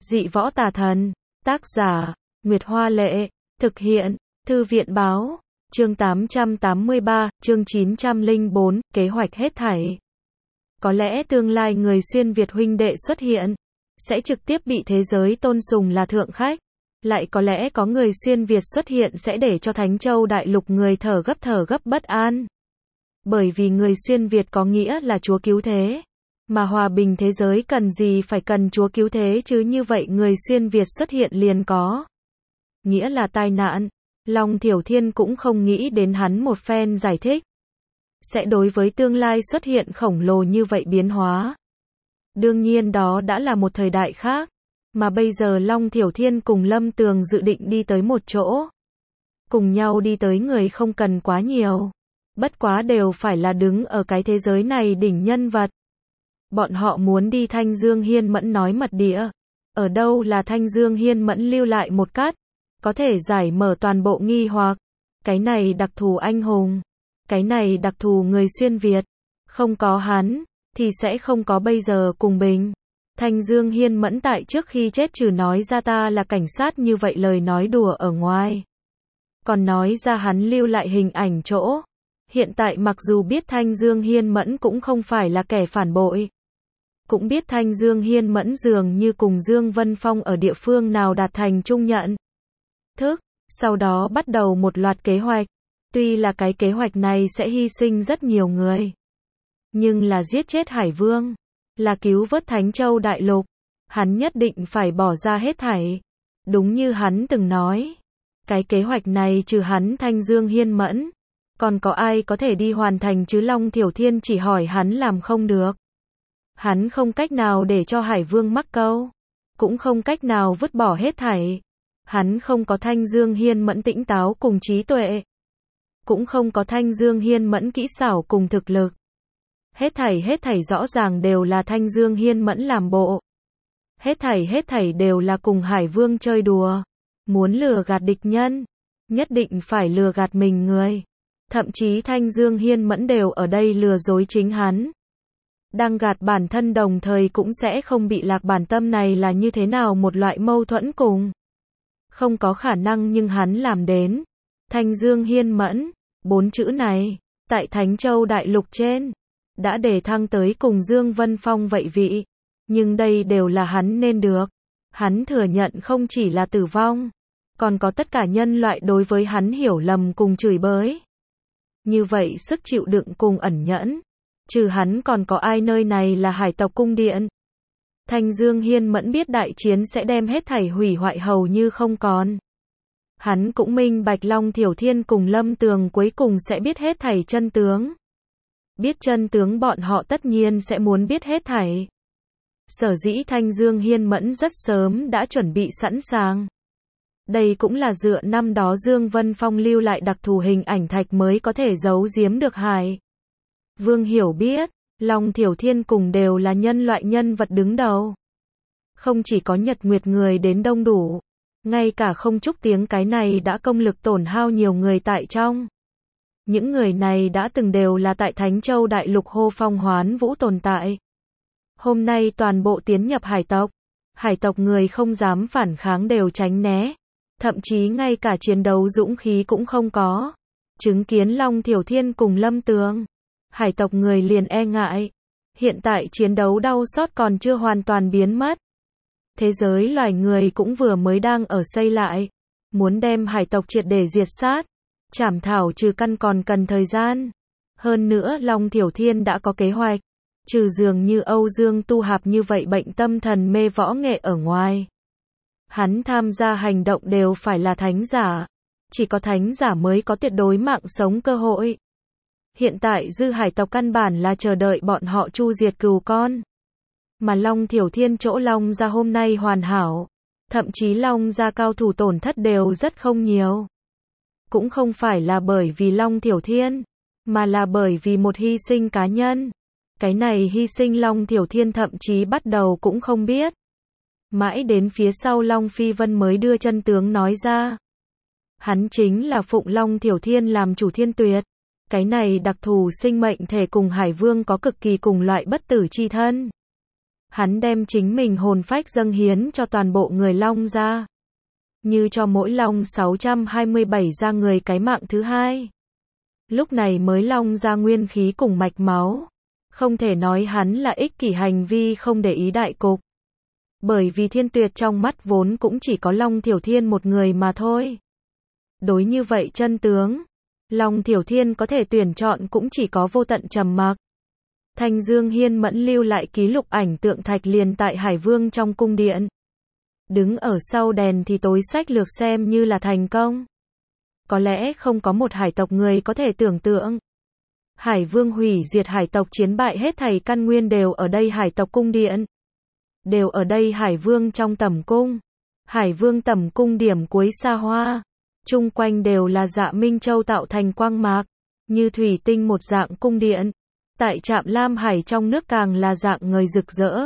Dị võ tà thần. Tác giả, Nguyệt Hoa Lệ. Thực hiện, Thư viện Báo. Chương 883, chương 904, kế hoạch hết thảy. Có lẽ tương lai người xuyên Việt huynh đệ xuất hiện, sẽ trực tiếp bị thế giới tôn sùng là thượng khách. Lại có lẽ có người xuyên Việt xuất hiện sẽ để cho Thánh Châu Đại Lục người thở gấp bất an. Bởi vì người xuyên Việt có nghĩa là Chúa cứu thế. Mà hòa bình thế giới cần gì phải cần Chúa cứu thế chứ, như vậy người xuyên Việt xuất hiện liền có nghĩa là tai nạn. Long Thiểu Thiên cũng không nghĩ đến hắn một phen giải thích sẽ đối với tương lai xuất hiện khổng lồ như vậy biến hóa. Đương nhiên đó đã là một thời đại khác, mà bây giờ Long Thiểu Thiên cùng Lâm Tường dự định đi tới một chỗ. Cùng nhau đi tới người không cần quá nhiều, bất quá đều phải là đứng ở cái thế giới này đỉnh nhân vật. Bọn họ muốn đi Thanh Dương Hiên Mẫn nói mật địa. Ở đâu là Thanh Dương Hiên Mẫn lưu lại một cát, có thể giải mở toàn bộ nghi hoặc. Cái này đặc thù anh hùng, cái này đặc thù người xuyên Việt. Không có hắn, thì sẽ không có bây giờ cùng Bình. Thanh Dương Hiên Mẫn tại trước khi chết trừ nói ra ta là cảnh sát như vậy lời nói đùa ở ngoài, còn nói ra hắn lưu lại hình ảnh chỗ. Hiện tại mặc dù biết Thanh Dương Hiên Mẫn cũng không phải là kẻ phản bội, cũng biết Thanh Dương Hiên Mẫn dường như cùng Dương Vân Phong ở địa phương nào đạt thành chung nhận thức, sau đó bắt đầu một loạt kế hoạch. Tuy là cái kế hoạch này sẽ hy sinh rất nhiều người, nhưng là giết chết Hải Vương, là cứu vớt Thánh Châu Đại Lục, hắn nhất định phải bỏ ra hết thảy. Đúng như hắn từng nói, cái kế hoạch này trừ hắn Thanh Dương Hiên Mẫn, còn có ai có thể đi hoàn thành chứ? Long Thiểu Thiên chỉ hỏi hắn làm không được. Hắn không cách nào để cho Hải Vương mắc câu, cũng không cách nào vứt bỏ hết thảy. Hắn không có Thanh Dương Hiên Mẫn tĩnh táo cùng trí tuệ, cũng không có Thanh Dương Hiên Mẫn kỹ xảo cùng thực lực. Hết thảy rõ ràng đều là Thanh Dương Hiên Mẫn làm bộ. Hết thảy đều là cùng Hải Vương chơi đùa. Muốn lừa gạt địch nhân, nhất định phải lừa gạt mình người. Thậm chí Thanh Dương Hiên Mẫn đều ở đây lừa dối chính hắn. Đang gạt bản thân đồng thời cũng sẽ không bị lạc bản tâm này là như thế nào một loại mâu thuẫn cùng. Không có khả năng nhưng hắn làm đến. Thanh Dương Hiên Mẫn, 4 chữ này, tại Thánh Châu Đại Lục trên, đã đề thăng tới cùng Dương Vân Phong vậy vị. Nhưng đây đều là hắn nên được. Hắn thừa nhận không chỉ là tử vong, còn có tất cả nhân loại đối với hắn hiểu lầm cùng chửi bới. Như vậy sức chịu đựng cùng ẩn nhẫn, trừ hắn còn có ai? Nơi này là Hải tộc cung điện. Thanh Dương Hiên Mẫn biết đại chiến sẽ đem hết thảy hủy hoại hầu như không còn. Hắn cũng minh bạch Long Thiểu Thiên cùng Lâm Tường cuối cùng sẽ biết hết thảy chân tướng. Biết chân tướng bọn họ tất nhiên sẽ muốn biết hết thảy. Sở dĩ Thanh Dương Hiên Mẫn rất sớm đã chuẩn bị sẵn sàng. Đây cũng là dựa năm đó Dương Vân Phong lưu lại đặc thù hình ảnh thạch mới có thể giấu giếm được Hải Vương hiểu biết. Long Thiểu Thiên cùng đều là nhân loại nhân vật đứng đầu. Không chỉ có Nhật Nguyệt người đến đông đủ, ngay cả Không Trúc Tiếng cái này đã công lực tổn hao nhiều người tại trong. Những người này đã từng đều là tại Thánh Châu Đại Lục hô phong hoán vũ tồn tại. Hôm nay toàn bộ tiến nhập Hải tộc người không dám phản kháng đều tránh né. Thậm chí ngay cả chiến đấu dũng khí cũng không có. Chứng kiến Long Thiểu Thiên cùng Lâm Tường, Hải tộc người liền e ngại. Hiện tại chiến đấu đau xót còn chưa hoàn toàn biến mất. Thế giới loài người cũng vừa mới đang ở xây lại. Muốn đem Hải tộc triệt để diệt sát, trảm thảo trừ căn còn cần thời gian. Hơn nữa Long Thiểu Thiên đã có kế hoạch. Trừ dường như Âu Dương Tu Hạp như vậy bệnh tâm thần mê võ nghệ ở ngoài, hắn tham gia hành động đều phải là thánh giả. Chỉ có thánh giả mới có tuyệt đối mạng sống cơ hội. Hiện tại dư hải tộc căn bản là chờ đợi bọn họ chu diệt cừu con. Mà Long Thiểu Thiên chỗ Long gia hôm nay hoàn hảo. Thậm chí Long gia cao thủ tổn thất đều rất không nhiều. Cũng không phải là bởi vì Long Thiểu Thiên, mà là bởi vì một hy sinh cá nhân. Cái này hy sinh Long Thiểu Thiên thậm chí bắt đầu cũng không biết. Mãi đến phía sau Long Phi Vân mới đưa chân tướng nói ra. Hắn chính là phụng Long Thiểu Thiên làm chủ Thiên Tuyệt. Cái này đặc thù sinh mệnh thể cùng Hải Vương có cực kỳ cùng loại bất tử chi thân. Hắn đem chính mình hồn phách dâng hiến cho toàn bộ người Long gia. Như cho mỗi Long 627 gia người cái mạng thứ hai. Lúc này mới Long gia nguyên khí cùng mạch máu. Không thể nói hắn là ích kỷ hành vi không để ý đại cục. Bởi vì Thiên Tuyệt trong mắt vốn cũng chỉ có Long Thiểu Thiên một người mà thôi. Đối như vậy chân tướng, Long Thiểu Thiên có thể tuyển chọn cũng chỉ có Vô Tận Trầm Mặc. Thanh Dương Hiên Mẫn lưu lại ký lục ảnh tượng thạch liền tại Hải Vương trong cung điện. Đứng ở sau đèn thì tối sách lược xem như là thành công. Có lẽ không có một hải tộc người có thể tưởng tượng. Hải Vương hủy diệt hải tộc chiến bại hết thảy căn nguyên đều ở đây hải tộc cung điện. Đều ở đây Hải Vương trong tẩm cung. Hải Vương tẩm cung điểm cuối xa hoa. Chung quanh đều là dạ minh châu tạo thành quang mạc. Như thủy tinh một dạng cung điện. Tại trạm Lam Hải trong nước càng là dạng ngời rực rỡ.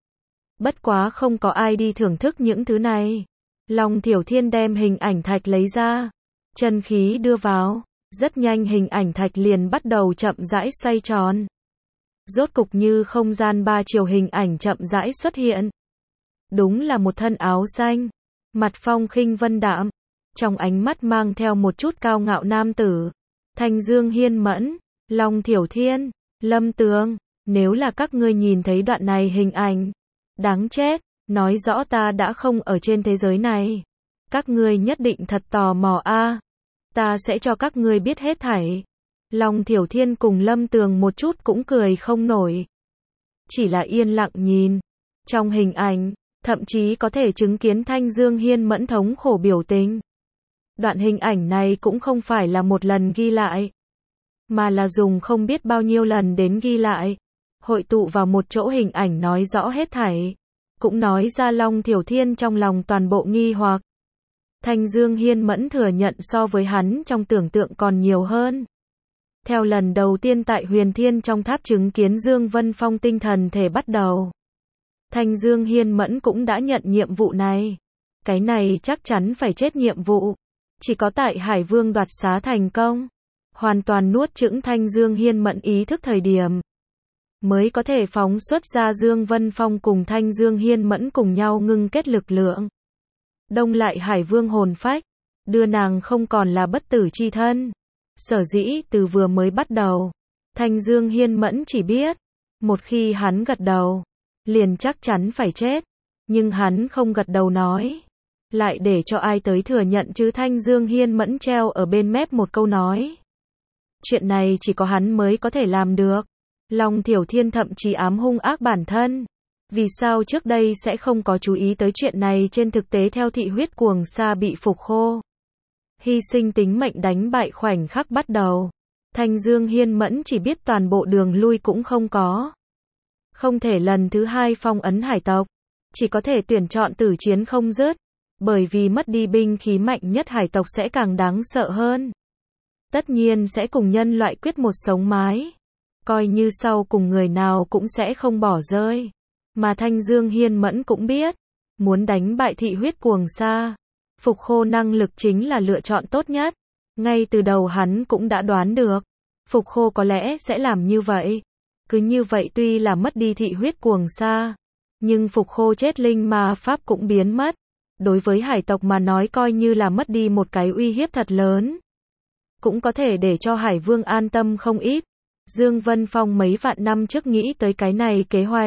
Bất quá không có ai đi thưởng thức những thứ này. Long Thiểu Thiên đem hình ảnh thạch lấy ra. Chân khí đưa vào. Rất nhanh hình ảnh thạch liền bắt đầu chậm rãi xoay tròn. Rốt cục như không gian ba chiều hình ảnh chậm rãi xuất hiện. Đúng là một thân áo xanh. Mặt phong khinh vân đạm. Trong ánh mắt mang theo một chút cao ngạo nam tử. Thanh Dương Hiên Mẫn, Long Thiểu Thiên, Lâm Tường. Nếu là các ngươi nhìn thấy đoạn này hình ảnh. Đáng chết, nói rõ ta đã không ở trên thế giới này. Các ngươi nhất định thật tò mò a. Ta sẽ cho các ngươi biết hết thảy. Long Thiểu Thiên cùng Lâm Tường một chút cũng cười không nổi. Chỉ là yên lặng nhìn. Trong hình ảnh, thậm chí có thể chứng kiến Thanh Dương Hiên Mẫn thống khổ biểu tình. Đoạn hình ảnh này cũng không phải là một lần ghi lại. Mà là dùng không biết bao nhiêu lần đến ghi lại. Hội tụ vào một chỗ hình ảnh nói rõ hết thảy. Cũng nói ra Long Thiểu Thiên trong lòng toàn bộ nghi hoặc. Thanh Dương Hiên Mẫn thừa nhận so với hắn trong tưởng tượng còn nhiều hơn. Theo lần đầu tiên tại Huyền Thiên trong tháp chứng kiến Dương Vân Phong tinh thần thể bắt đầu. Thanh Dương Hiên Mẫn cũng đã nhận nhiệm vụ này. Cái này chắc chắn phải chết nhiệm vụ. Chỉ có tại Hải Vương đoạt xá thành công. Hoàn toàn nuốt chửng Thanh Dương Hiên Mẫn ý thức thời điểm. Mới có thể phóng xuất ra Dương Vân Phong cùng Thanh Dương Hiên Mẫn cùng nhau ngưng kết lực lượng. Đông lại Hải Vương hồn phách. Đưa nàng không còn là bất tử chi thân. Sở dĩ từ vừa mới bắt đầu. Thanh Dương Hiên Mẫn chỉ biết. Một khi hắn gật đầu. Liền chắc chắn phải chết. Nhưng hắn không gật đầu nói. Lại để cho ai tới thừa nhận chứ Thanh Dương Hiên Mẫn treo ở bên mép một câu nói. Chuyện này chỉ có hắn mới có thể làm được. Long Thiểu Thiên thậm chí ám hung ác bản thân. Vì sao trước đây sẽ không có chú ý tới chuyện này trên thực tế theo thị huyết cuồng sa bị phục khô. Hy sinh tính mệnh đánh bại khoảnh khắc bắt đầu. Thanh Dương Hiên Mẫn chỉ biết toàn bộ đường lui cũng không có. Không thể lần thứ hai phong ấn hải tộc. Chỉ có thể tuyển chọn tử chiến không dứt. Bởi vì mất đi binh khí mạnh nhất hải tộc sẽ càng đáng sợ hơn. Tất nhiên sẽ cùng nhân loại quyết một sống mái. Coi như sau cùng người nào cũng sẽ không bỏ rơi. Mà Thanh Dương Hiên Mẫn cũng biết. Muốn đánh bại thị huyết cuồng sa. Phục khô năng lực chính là lựa chọn tốt nhất. Ngay từ đầu hắn cũng đã đoán được. Phục khô có lẽ sẽ làm như vậy. Cứ như vậy tuy là mất đi thị huyết cuồng sa. Nhưng phục khô chết linh ma pháp cũng biến mất. Đối với hải tộc mà nói coi như là mất đi một cái uy hiếp thật lớn. Cũng có thể để cho Hải Vương an tâm không ít. Dương Vân Phong mấy vạn năm trước nghĩ tới cái này kế hoạch.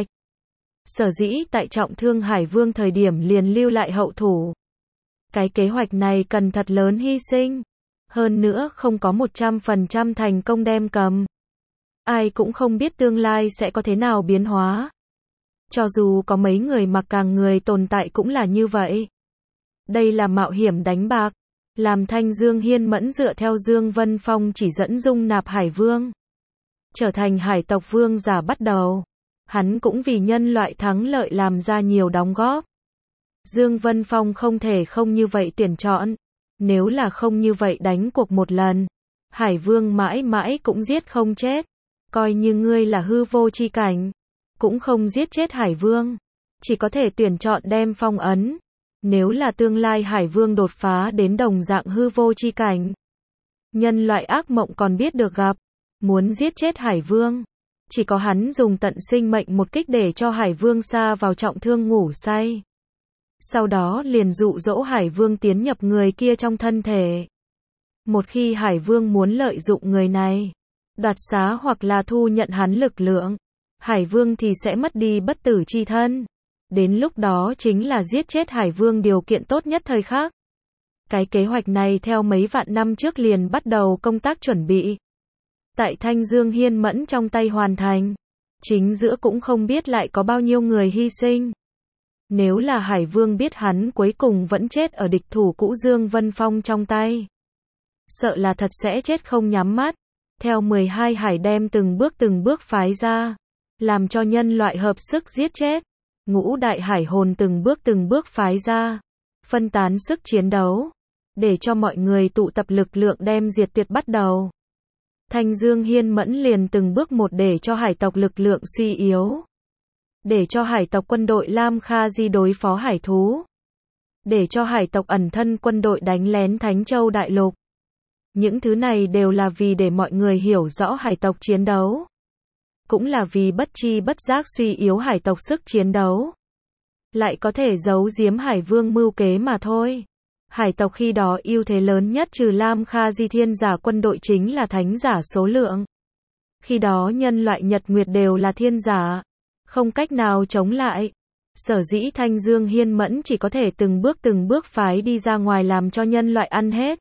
Sở dĩ tại trọng thương Hải Vương thời điểm liền lưu lại hậu thủ. Cái kế hoạch này cần thật lớn hy sinh. Hơn nữa không có 100% thành công đem cầm. Ai cũng không biết tương lai sẽ có thế nào biến hóa. Cho dù có mấy người mặc càng người tồn tại cũng là như vậy. Đây là mạo hiểm đánh bạc. Làm Thanh Dương Hiên Mẫn dựa theo Dương Vân Phong chỉ dẫn dung nạp Hải Vương. Trở thành hải tộc vương giả bắt đầu. Hắn cũng vì nhân loại thắng lợi làm ra nhiều đóng góp. Dương Vân Phong không thể không như vậy tuyển chọn. Nếu là không như vậy đánh cuộc một lần. Hải Vương mãi mãi cũng giết không chết. Coi như ngươi là hư vô chi cảnh. Cũng không giết chết Hải Vương. Chỉ có thể tuyển chọn đem phong ấn. Nếu là tương lai Hải Vương đột phá đến đồng dạng hư vô chi cảnh. Nhân loại ác mộng còn biết được gặp. Muốn giết chết Hải Vương. Chỉ có hắn dùng tận sinh mệnh một kích để cho Hải Vương sa vào trọng thương ngủ say. Sau đó liền dụ dỗ Hải Vương tiến nhập người kia trong thân thể. Một khi Hải Vương muốn lợi dụng người này, đoạt xá hoặc là thu nhận hắn lực lượng, Hải Vương thì sẽ mất đi bất tử chi thân. Đến lúc đó chính là giết chết Hải Vương điều kiện tốt nhất thời khắc. Cái kế hoạch này theo mấy vạn năm trước liền bắt đầu công tác chuẩn bị. Tại Thanh Dương Hiên Mẫn trong tay hoàn thành. Chính giữa cũng không biết lại có bao nhiêu người hy sinh. Nếu là Hải Vương biết hắn cuối cùng vẫn chết ở địch thủ cũ Dương Vân Phong trong tay, sợ là thật sẽ chết không nhắm mắt. Theo 12 hải đem từng bước phái ra, làm cho nhân loại hợp sức giết chết. Ngũ đại hải hồn từng bước phái ra, phân tán sức chiến đấu, để cho mọi người tụ tập lực lượng đem diệt tuyệt bắt đầu. Thanh Dương Hiên Mẫn liền từng bước một để cho hải tộc lực lượng suy yếu. Để cho hải tộc quân đội Lam Kha Di đối phó hải thú. Để cho hải tộc ẩn thân quân đội đánh lén Thánh Châu Đại Lục. Những thứ này đều là vì để mọi người hiểu rõ hải tộc chiến đấu. Cũng là vì bất chi bất giác suy yếu hải tộc sức chiến đấu. Lại có thể giấu giếm Hải Vương mưu kế mà thôi. Hải tộc khi đó ưu thế lớn nhất trừ Lam Kha Di thiên giả quân đội chính là thánh giả số lượng. Khi đó nhân loại Nhật Nguyệt đều là thiên giả, không cách nào chống lại. Sở dĩ Thanh Dương Hiên Mẫn chỉ có thể từng bước phái đi ra ngoài làm cho nhân loại ăn hết.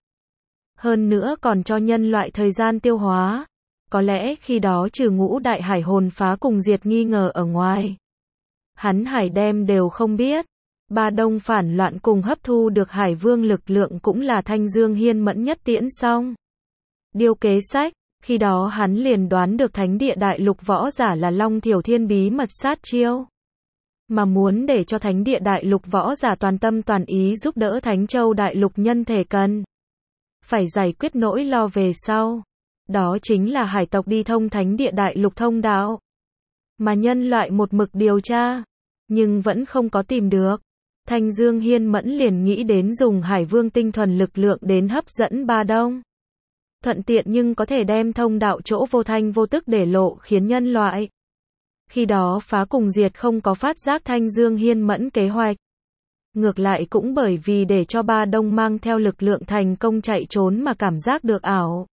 Hơn nữa còn cho nhân loại thời gian tiêu hóa. Có lẽ khi đó trừ ngũ đại hải hồn phá cùng diệt nghi ngờ ở ngoài, hắn hải đem đều không biết. Ba Đông phản loạn cùng hấp thu được Hải Vương lực lượng cũng là Thanh Dương Hiên Mẫn nhất tiễn xong. Điều kế sách, khi đó hắn liền đoán được Thánh Địa Đại Lục võ giả là Long Thiểu Thiên bí mật sát chiêu. Mà muốn để cho Thánh Địa Đại Lục võ giả toàn tâm toàn ý giúp đỡ Thánh Châu Đại Lục nhân thể cần phải giải quyết nỗi lo về sau. Đó chính là hải tộc đi thông Thánh Địa Đại Lục thông đạo. Mà nhân loại một mực điều tra, nhưng vẫn không có tìm được. Thanh Dương Hiên Mẫn liền nghĩ đến dùng Hải Vương tinh thuần lực lượng đến hấp dẫn Ba Đông. Thuận tiện nhưng có thể đem thông đạo chỗ vô thanh vô tức để lộ khiến nhân loại. Khi đó phá cùng diệt không có phát giác Thanh Dương Hiên Mẫn kế hoạch. Ngược lại cũng bởi vì để cho Ba Đông mang theo lực lượng thành công chạy trốn mà cảm giác được ảo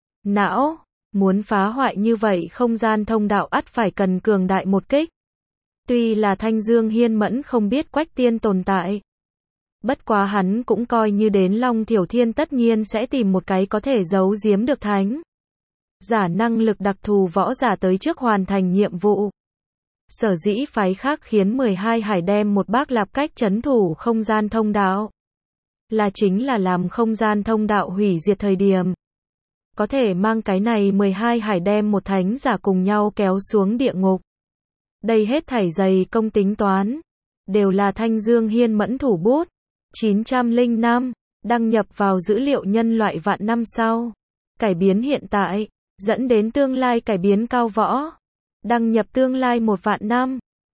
não, muốn phá hoại như vậy không gian thông đạo ắt phải cần cường đại một kích. Tuy là Thanh Dương Hiên Mẫn không biết Quách Tiên tồn tại. Bất quá hắn cũng coi như đến Long Thiểu Thiên tất nhiên sẽ tìm một cái có thể giấu giếm được thánh giả năng lực đặc thù võ giả tới trước hoàn thành nhiệm vụ. Sở dĩ phái khác khiến 12 hải đem một bác lạp cách trấn thủ không gian thông đạo. Là chính là làm không gian thông đạo hủy diệt thời điểm. Có thể mang cái này 12 hải đem một thánh giả cùng nhau kéo xuống địa ngục. Đây hết thảy dày công tính toán. Đều là Thanh Dương Hiên Mẫn thủ bút. 905. Đăng nhập vào dữ liệu nhân loại vạn năm sau. Cải biến hiện tại. Dẫn đến tương lai cải biến cao võ. Đăng nhập tương lai 1 vạn năm.